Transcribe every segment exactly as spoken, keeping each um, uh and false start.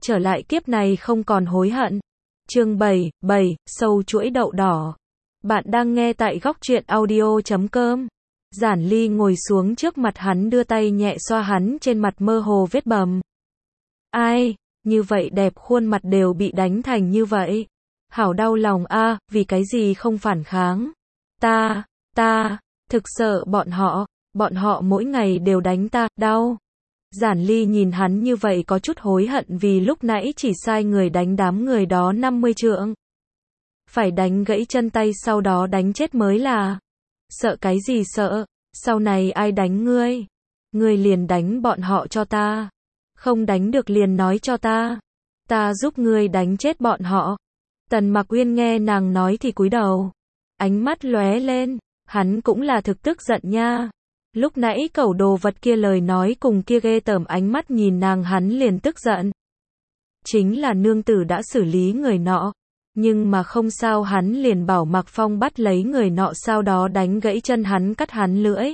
trở lại kiếp này không còn hối hận. Chương bảy, bảy, sâu chuỗi đậu đỏ. Bạn đang nghe tại góc truyện audio chấm com. Giản Ly ngồi xuống trước mặt hắn, đưa tay nhẹ xoa hắn trên mặt mơ hồ vết bầm. Ai, như vậy đẹp khuôn mặt đều bị đánh thành như vậy. Hảo đau lòng a, à, vì cái gì không phản kháng. Ta, ta, thực sợ bọn họ, bọn họ mỗi ngày đều đánh ta, đau. Giản Ly nhìn hắn như vậy có chút hối hận vì lúc nãy chỉ sai người đánh đám người đó năm mươi trượng. Phải đánh gãy chân tay sau đó đánh chết mới là. Sợ cái gì sợ, sau này ai đánh ngươi? Ngươi liền đánh bọn họ cho ta. Không đánh được liền nói cho ta. Ta giúp ngươi đánh chết bọn họ. Tần Mặc Uyên nghe nàng nói thì cúi đầu. Ánh mắt lóe lên, hắn cũng là thực tức giận nha. Lúc nãy cẩu đồ vật kia lời nói cùng kia ghê tởm ánh mắt nhìn nàng, hắn liền tức giận. Chính là nương tử đã xử lý người nọ. Nhưng mà không sao, hắn liền bảo Mạc Phong bắt lấy người nọ, sau đó đánh gãy chân hắn, cắt hắn lưỡi.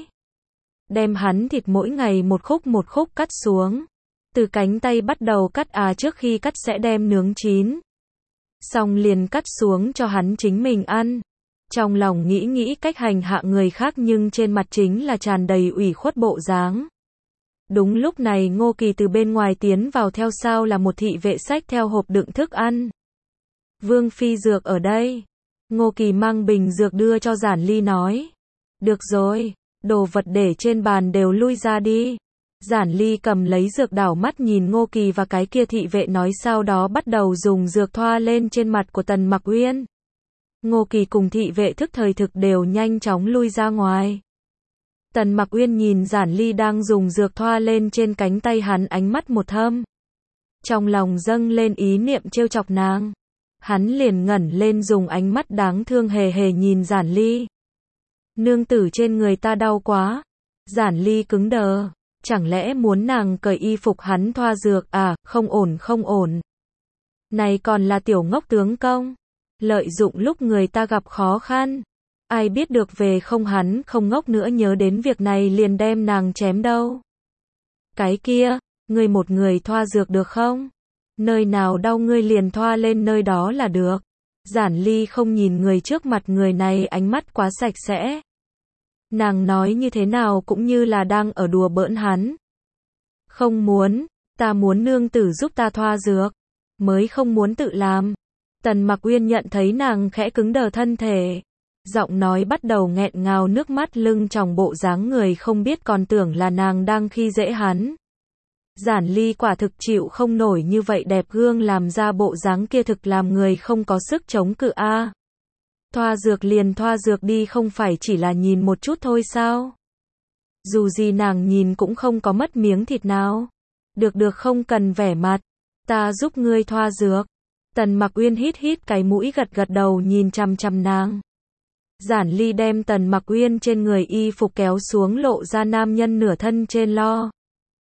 Đem hắn thịt mỗi ngày một khúc một khúc cắt xuống. Từ cánh tay bắt đầu cắt, à trước khi cắt sẽ đem nướng chín. Xong liền cắt xuống cho hắn chính mình ăn. Trong lòng nghĩ nghĩ cách hành hạ người khác nhưng trên mặt chính là tràn đầy ủy khuất bộ dáng. Đúng lúc này Ngô Kỳ từ bên ngoài tiến vào, theo sau là một thị vệ xách theo hộp đựng thức ăn. Vương phi dược ở đây. Ngô Kỳ mang bình dược đưa cho Giản Ly nói. Được rồi, đồ vật để trên bàn đều lui ra đi. Giản Ly cầm lấy dược, đảo mắt nhìn Ngô Kỳ và cái kia thị vệ nói, sau đó bắt đầu dùng dược thoa lên trên mặt của Tần Mặc Uyên. Ngô Kỳ cùng thị vệ thức thời thực đều nhanh chóng lui ra ngoài. Tần Mặc Uyên nhìn Giản Ly đang dùng dược thoa lên trên cánh tay hắn, ánh mắt một thâm. Trong lòng dâng lên ý niệm trêu chọc nàng. Hắn liền ngẩng lên dùng ánh mắt đáng thương hề hề nhìn Giản Ly. Nương tử trên người ta đau quá. Giản Ly cứng đờ. Chẳng lẽ muốn nàng cởi y phục hắn thoa dược à, không ổn không ổn. Này còn là tiểu ngốc tướng công. Lợi dụng lúc người ta gặp khó khăn. Ai biết được về không, hắn không ngốc nữa, nhớ đến việc này liền đem nàng chém đâu. Cái kia, ngươi một người thoa dược được không? Nơi nào đau ngươi liền thoa lên nơi đó là được. Giản Ly không nhìn người trước mặt, người này ánh mắt quá sạch sẽ. Nàng nói như thế nào cũng như là đang ở đùa bỡn hắn. Không muốn, ta muốn nương tử giúp ta thoa dược. Mới không muốn tự làm. Tần Mặc Uyên nhận thấy nàng khẽ cứng đờ thân thể. Giọng nói bắt đầu nghẹn ngào, nước mắt lưng tròng, bộ dáng người không biết còn tưởng là nàng đang khi dễ hắn. Giản Ly quả thực chịu không nổi như vậy đẹp gương làm ra bộ dáng kia, thực làm người không có sức chống cự a. À. Thoa dược liền thoa dược đi, không phải chỉ là nhìn một chút thôi sao? Dù gì nàng nhìn cũng không có mất miếng thịt nào. Được được, không cần vẻ mặt. Ta giúp ngươi thoa dược. Tần Mặc Uyên hít hít cái mũi, gật gật đầu nhìn chằm chằm nàng. Giản Ly đem Tần Mặc Uyên trên người y phục kéo xuống, lộ ra nam nhân nửa thân trên lo.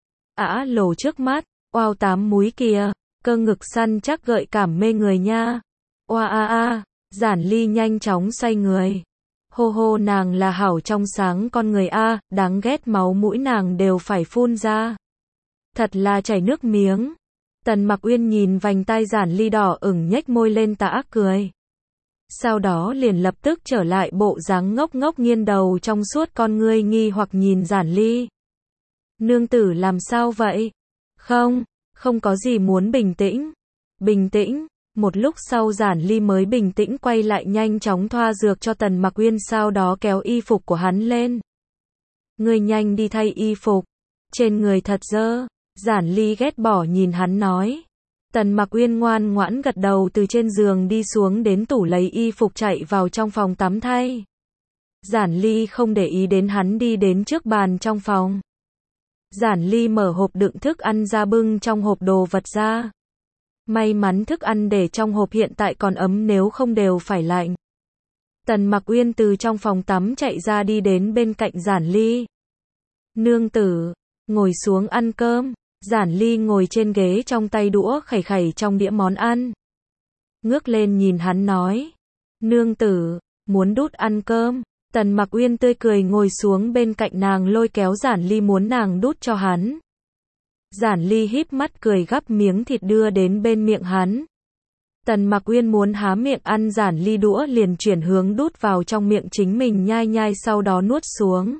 Ả lồ trước mắt, oao tám múi kìa, cơ ngực săn chắc gợi cảm mê người nha. Oa a a, Giản Ly nhanh chóng xoay người. Hô hô, nàng là hảo trong sáng con người a, đáng ghét, máu mũi nàng đều phải phun ra. Thật là chảy nước miếng. Tần Mặc Uyên nhìn vành tai Giản Ly đỏ ửng, nhếch môi lên tà ác cười. Sau đó liền lập tức trở lại bộ dáng ngốc ngốc, nghiêng đầu trong suốt con ngươi nghi hoặc nhìn Giản Ly. Nương tử làm sao vậy? Không, không có gì, muốn bình tĩnh. Bình tĩnh. Một lúc sau Giản Ly mới bình tĩnh quay lại, nhanh chóng thoa dược cho Tần Mặc Uyên, sau đó kéo y phục của hắn lên. Ngươi nhanh đi thay y phục. Trên người thật dơ. Giản Ly ghét bỏ nhìn hắn nói. Tần Mặc Uyên ngoan ngoãn gật đầu, từ trên giường đi xuống đến tủ lấy y phục, chạy vào trong phòng tắm thay. Giản Ly không để ý đến hắn, đi đến trước bàn trong phòng. Giản Ly mở hộp đựng thức ăn ra, bưng trong hộp đồ vật ra. May mắn thức ăn để trong hộp hiện tại còn ấm, nếu không đều phải lạnh. Tần Mặc Uyên từ trong phòng tắm chạy ra, đi đến bên cạnh Giản Ly. Nương tử, ngồi xuống ăn cơm. Giản Ly ngồi trên ghế, trong tay đũa khẩy khẩy trong đĩa món ăn. Ngước lên nhìn hắn nói. Nương tử, muốn đút ăn cơm. Tần Mặc Uyên tươi cười ngồi xuống bên cạnh nàng, lôi kéo Giản Ly muốn nàng đút cho hắn. Giản Ly híp mắt cười gắp miếng thịt đưa đến bên miệng hắn. Tần Mặc Uyên muốn há miệng ăn, Giản Ly đũa liền chuyển hướng đút vào trong miệng chính mình nhai nhai sau đó nuốt xuống.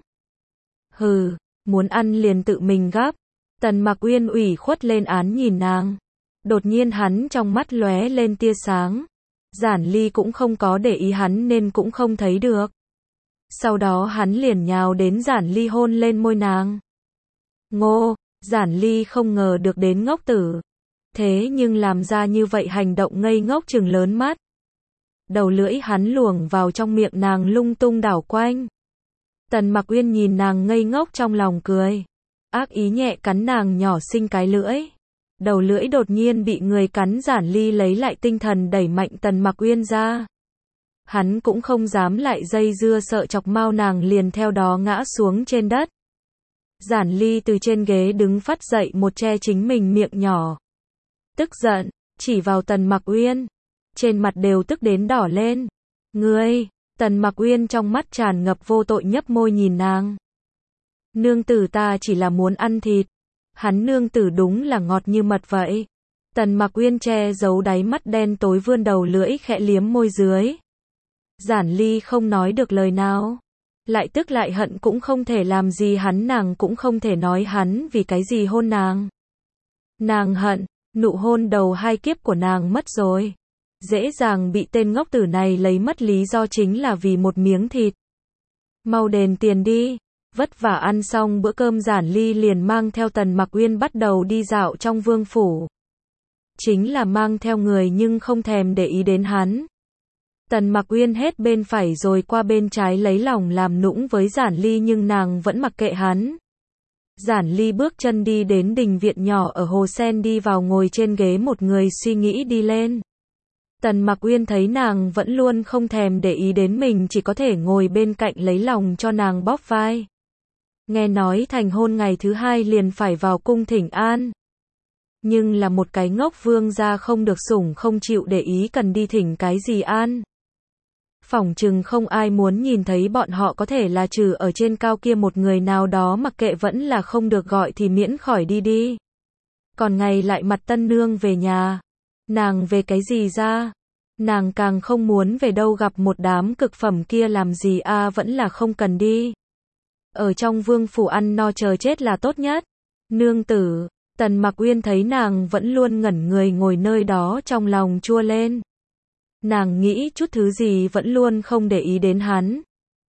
Hừ, muốn ăn liền tự mình gắp. Tần Mặc Uyên ủy khuất lên án nhìn nàng. Đột nhiên hắn trong mắt lóe lên tia sáng. Giản Ly cũng không có để ý hắn nên cũng không thấy được. Sau đó hắn liền nhào đến Giản Ly hôn lên môi nàng. Ngô, Giản Ly không ngờ được đến ngốc tử. Thế nhưng làm ra như vậy hành động ngây ngốc trừng lớn mắt. Đầu lưỡi hắn luồng vào trong miệng nàng lung tung đảo quanh. Tần Mặc Uyên nhìn nàng ngây ngốc trong lòng cười. Ác ý nhẹ cắn nàng nhỏ xinh cái lưỡi. Đầu lưỡi đột nhiên bị người cắn, Giản Ly lấy lại tinh thần đẩy mạnh Tần Mặc Uyên ra. Hắn cũng không dám lại dây dưa, sợ chọc mau nàng liền theo đó ngã xuống trên đất. Giản Ly từ trên ghế đứng phát dậy, một che chính mình miệng nhỏ. Tức giận, chỉ vào Tần Mặc Uyên. Trên mặt đều tức đến đỏ lên. Ngươi, Tần Mặc Uyên trong mắt tràn ngập vô tội nhấp môi nhìn nàng. Nương tử ta chỉ là muốn ăn thịt. Hắn nương tử đúng là ngọt như mật vậy. Tần Mặc Uyên che giấu đáy mắt đen tối, vươn đầu lưỡi khẽ liếm môi dưới. Giản Ly không nói được lời nào. Lại tức lại hận cũng không thể làm gì hắn, nàng cũng không thể nói hắn vì cái gì hôn nàng. Nàng hận, nụ hôn đầu hai kiếp của nàng mất rồi. Dễ dàng bị tên ngốc tử này lấy mất, lý do chính là vì một miếng thịt. Mau đền tiền đi. Vất vả ăn xong bữa cơm, Giản Ly liền mang theo Tần Mặc Uyên bắt đầu đi dạo trong vương phủ. Chính là mang theo người nhưng không thèm để ý đến hắn. Tần Mặc Uyên hết bên phải rồi qua bên trái lấy lòng làm nũng với Giản Ly nhưng nàng vẫn mặc kệ hắn. Giản Ly bước chân đi đến đình viện nhỏ ở Hồ Sen, đi vào ngồi trên ghế, một người suy nghĩ đi lên. Tần Mặc Uyên thấy nàng vẫn luôn không thèm để ý đến mình, chỉ có thể ngồi bên cạnh lấy lòng cho nàng bóp vai. Nghe nói thành hôn ngày thứ hai liền phải vào cung thỉnh an. Nhưng là một cái ngốc vương gia không được sủng không chịu để ý, cần đi thỉnh cái gì an. Phỏng chừng không ai muốn nhìn thấy bọn họ, có thể là trừ ở trên cao kia một người nào đó, mặc kệ vẫn là không được gọi thì miễn khỏi đi đi. Còn ngày lại mặt tân nương về nhà. Nàng về cái gì ra? Nàng càng không muốn về đâu, gặp một đám cực phẩm kia làm gì a à, vẫn là không cần đi. Ở trong vương phủ ăn no chờ chết là tốt nhất. Nương tử, Tần Mặc Uyên thấy nàng vẫn luôn ngẩn người ngồi nơi đó, trong lòng chua lên. Nàng nghĩ chút thứ gì vẫn luôn không để ý đến hắn.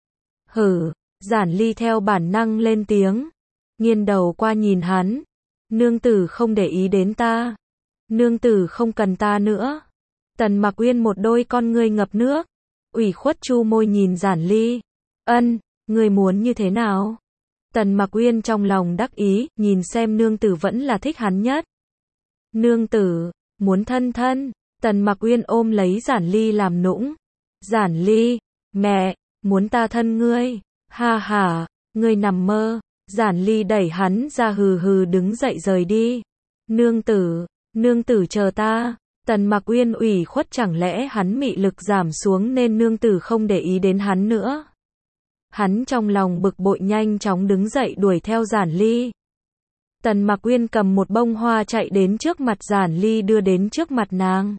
Hử, Giản Ly theo bản năng lên tiếng. Nghiêng đầu qua nhìn hắn. Nương tử không để ý đến ta. Nương tử không cần ta nữa. Tần Mặc Uyên một đôi con ngươi ngập nước. Ủy khuất chu môi nhìn Giản Ly. Ân, ngươi muốn như thế nào? Tần Mặc Uyên trong lòng đắc ý, nhìn xem nương tử vẫn là thích hắn nhất. Nương tử, muốn thân thân. Tần Mặc Uyên ôm lấy Giản Ly làm nũng. Giản Ly, mẹ, muốn ta thân ngươi. Ha ha, ngươi nằm mơ. Giản Ly đẩy hắn ra, hừ hừ đứng dậy rời đi. Nương tử, nương tử chờ ta. Tần Mặc Uyên ủy khuất, chẳng lẽ hắn mị lực giảm xuống nên nương tử không để ý đến hắn nữa. Hắn trong lòng bực bội nhanh chóng đứng dậy đuổi theo Giản Ly. Tần Mặc Uyên cầm một bông hoa chạy đến trước mặt Giản Ly, đưa đến trước mặt nàng.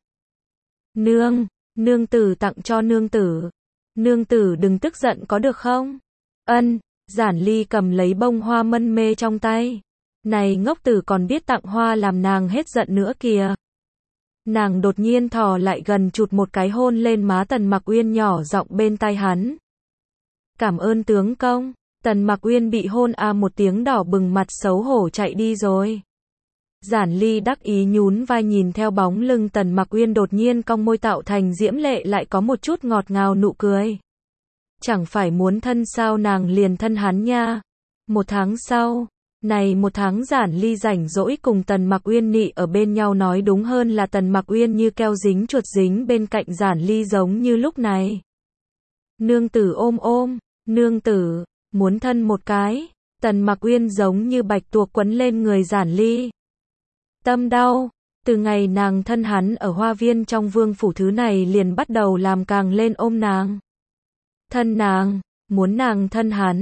Nương, nương tử tặng cho nương tử. Nương tử đừng tức giận có được không? Ân, Giản Ly cầm lấy bông hoa mân mê trong tay. Này ngốc tử còn biết tặng hoa làm nàng hết giận nữa kìa. Nàng đột nhiên thò lại gần, chụt một cái hôn lên má Tần Mặc Uyên, nhỏ giọng bên tai hắn. Cảm ơn tướng công. Tần Mặc Uyên bị hôn a à một tiếng, đỏ bừng mặt xấu hổ chạy đi rồi. Giản Ly đắc ý nhún vai nhìn theo bóng lưng Tần Mặc Uyên, đột nhiên cong môi tạo thành diễm lệ lại có một chút ngọt ngào nụ cười. Chẳng phải muốn thân sao, nàng liền thân hắn nha. Một tháng sau, này một tháng Giản Ly rảnh rỗi cùng Tần Mặc Uyên nị ở bên nhau, nói đúng hơn là Tần Mặc Uyên như keo dính chuột dính bên cạnh Giản Ly giống như lúc này. Nương tử ôm ôm, nương tử, muốn thân một cái. Tần Mặc Uyên giống như bạch tuộc quấn lên người Giản Ly. Tâm đau, từ ngày nàng thân hắn ở hoa viên trong vương phủ, thứ này liền bắt đầu làm càng lên ôm nàng. Thân nàng, muốn nàng thân hắn.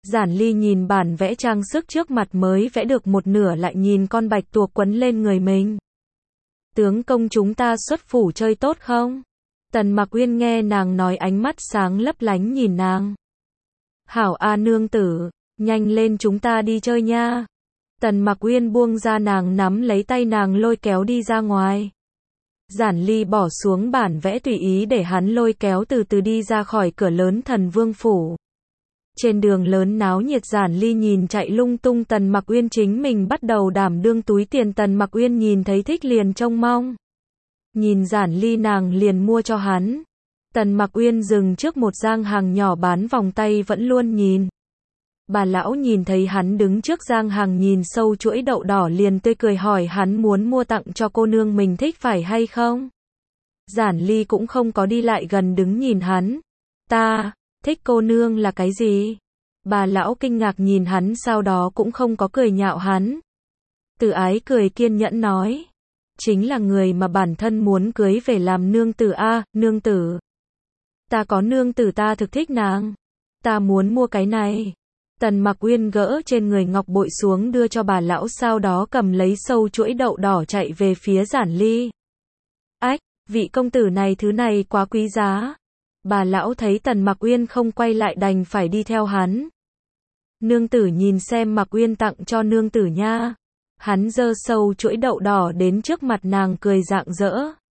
Giản Ly nhìn bản vẽ trang sức trước mặt mới vẽ được một nửa lại nhìn con bạch tuộc quấn lên người mình. Tướng công chúng ta xuất phủ chơi tốt không? Tần Mặc Uyên nghe nàng nói ánh mắt sáng lấp lánh nhìn nàng. Hảo a nương tử, nhanh lên chúng ta đi chơi nha. Tần Mặc Uyên buông ra nàng nắm lấy tay nàng lôi kéo đi ra ngoài. Giản Ly bỏ xuống bản vẽ tùy ý để hắn lôi kéo từ từ đi ra khỏi cửa lớn Thần Vương phủ. Trên đường lớn náo nhiệt, Giản Ly nhìn chạy lung tung Tần Mặc Uyên chính mình bắt đầu đảm đương túi tiền. Tần Mặc Uyên nhìn thấy thích liền trông mong. Nhìn Giản Ly nàng liền mua cho hắn. Tần Mặc Uyên dừng trước một gian hàng nhỏ bán vòng tay vẫn luôn nhìn. Bà lão nhìn thấy hắn đứng trước gian hàng nhìn sâu chuỗi đậu đỏ liền tươi cười hỏi hắn muốn mua tặng cho cô nương mình thích phải hay không. Giản Ly cũng không có đi lại gần đứng nhìn hắn. Ta, thích cô nương là cái gì? Bà lão kinh ngạc nhìn hắn sau đó cũng không có cười nhạo hắn. Từ Ái cười kiên nhẫn nói. Chính là người mà bản thân muốn cưới về làm nương tử a, nương tử. Ta có nương tử ta thực thích nàng. Ta muốn mua cái này. Tần Mặc Uyên gỡ trên người ngọc bội xuống đưa cho bà lão sau đó cầm lấy sâu chuỗi đậu đỏ chạy về phía Giản Ly. Ách, vị công tử này thứ này quá quý giá. Bà lão thấy Tần Mặc Uyên không quay lại đành phải đi theo hắn. Nương tử nhìn xem Mặc Uyên tặng cho nương tử nha. Hắn giơ sâu chuỗi đậu đỏ đến trước mặt nàng cười rạng rỡ.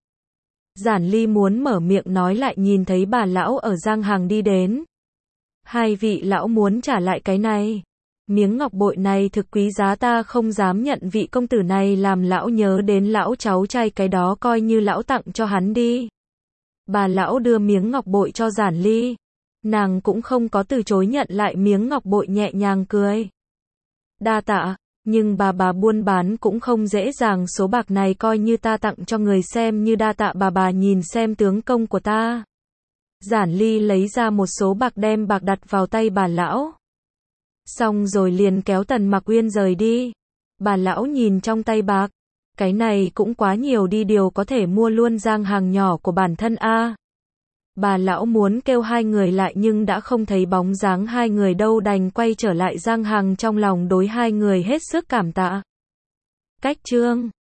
Giản Ly muốn mở miệng nói lại nhìn thấy bà lão ở giang hàng đi đến. Hai vị lão muốn trả lại cái này. Miếng ngọc bội này thực quý giá ta không dám nhận, vị công tử này làm lão nhớ đến lão cháu trai, cái đó coi như lão tặng cho hắn đi. Bà lão đưa miếng ngọc bội cho Giản Ly. Nàng cũng không có từ chối nhận lại miếng ngọc bội, nhẹ nhàng cười. Đa tạ, nhưng bà bà buôn bán cũng không dễ dàng, số bạc này coi như ta tặng cho người xem như đa tạ bà bà nhìn xem tướng công của ta. Giản Ly lấy ra một số bạc đem bạc đặt vào tay bà lão. Xong rồi liền kéo Tần Mặc Uyên rời đi. Bà lão nhìn trong tay bạc. Cái này cũng quá nhiều đi, điều có thể mua luôn giang hàng nhỏ của bản thân a. Bà lão muốn kêu hai người lại nhưng đã không thấy bóng dáng hai người đâu, đành quay trở lại giang hàng, trong lòng đối hai người hết sức cảm tạ. Cách chương